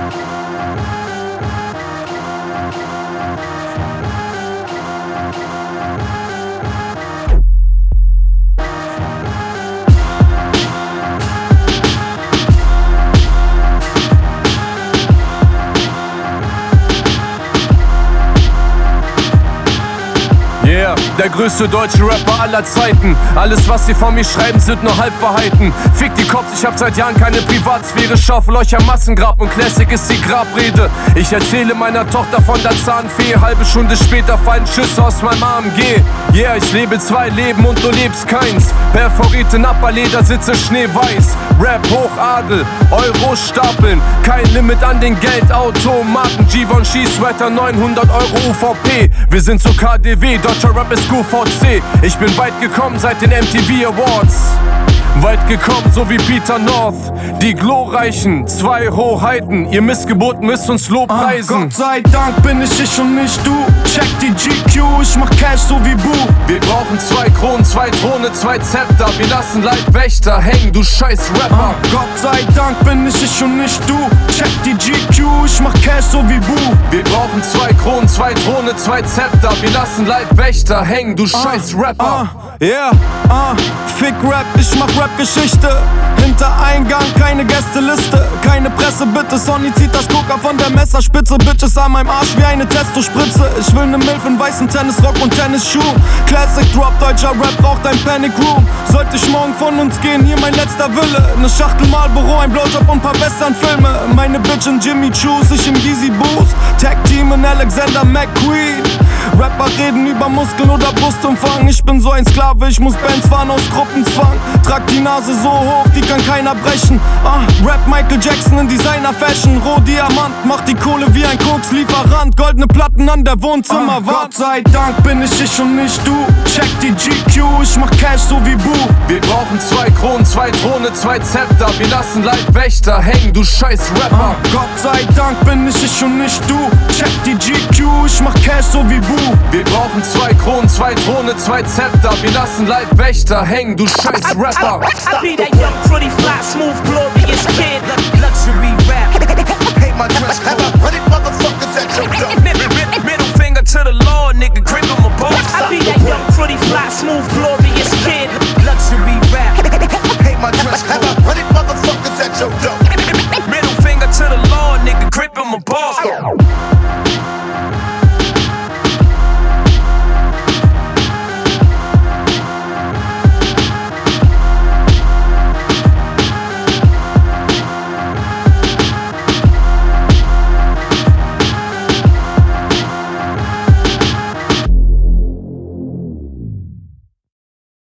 Der größte deutsche Rapper aller Zeiten. Alles, was sie von mir schreiben, sind nur Halbwahrheiten. Fick die Cops, ich hab seit Jahren keine Privatsphäre. Schaufel euch am Massengrab und Classic ist die Grabrede. Ich erzähle meiner Tochter von der Zahnfee. Halbe Stunde später fallen Schüsse aus meinem AMG. Yeah, ich lebe 2 Leben und du lebst keins. Perforierte Napperleder, sitze schneeweiß. Rap Hochadel, Euro stapeln. Kein Limit an den Geldautomaten. Givenchy Sweater, 900 € UVP. Wir sind so KDW, deutscher Rap ist QVC. Ich bin weit gekommen seit den MTV Awards. Weit gekommen, so wie Peter North. Die glorreichen 2 Hoheiten. Ihr Missgeburt müsst uns lobpreisen. Gott sei Dank bin ich und nicht du. Check die GQ, ich mach Cash so wie Bu. Wir brauchen 2 Kronen, 2 Throne, 2 Zepter. Wir lassen Leibwächter hängen, du scheiß Rapper. Gott sei Dank bin ich und nicht du. Check die GQ, ich mach Cash so wie Bu. Wir brauchen 2 Kronen, 2 Throne, 2 Zepter. Wir lassen Leibwächter hängen, du scheiß Rapper. Fick Rap, ich mach Rap-Geschichte. Hinter Eingang keine Gästeliste. Keine Presse bitte, Sonny zieht das Coca von der Messerspitze. Bitches an meinem Arsch wie eine Testo-Spritze. Ich will ne Milf in weißen Tennisrock und Tennisschuhen. Classic Drop, deutscher Rap braucht ein Panic Room. Sollte ich morgen von uns gehen, hier mein letzter Wille. Ne Schachtel Marlboro, ein Blowjob und paar Western-Filme. Meine Bitch in Jimmy Choos, ich im Yeezy Boost. Tag Team in Alexander McQueen. Rapper reden über Muskeln oder Brustumfang. Ich bin so ein Sklave, ich muss Bands fahren aus Gruppenzwang. Trag die Nase so hoch, die kann keiner brechen. Rap Michael Jackson in Designer-Fashion. Rohdiamant, macht die Kohle wie ein Kokslieferant. Goldene Platten an der Wohnzimmerwand. Gott sei Dank bin ich und nicht du. Check die GQ, ich mach Cash so wie Bu. Wir brauchen 2 Kronen, 2 Throne, 2 Zepter. Wir lassen Leibwächter hängen, du scheiß Rapper. Gott sei Dank bin ich und nicht du. Check die GQ, ich mach Cash so wie Bu. Wir brauchen 2 Kronen, 2 Throne, 2 Zepter. Wir lassen Leibwächter hängen, du scheiß Rapper. I be that young, pretty, fly, smooth, glorious kid. Luxury rap. Hate my dress code. 100 motherfuckers at your door. Middle finger to the law, nigga, grip on my balls. I be that young, pretty, fly, smooth, glorious kid. Luxury rap. Hate my dress code. 100 motherfuckers at your door. Middle finger to the law, nigga, grip on my balls.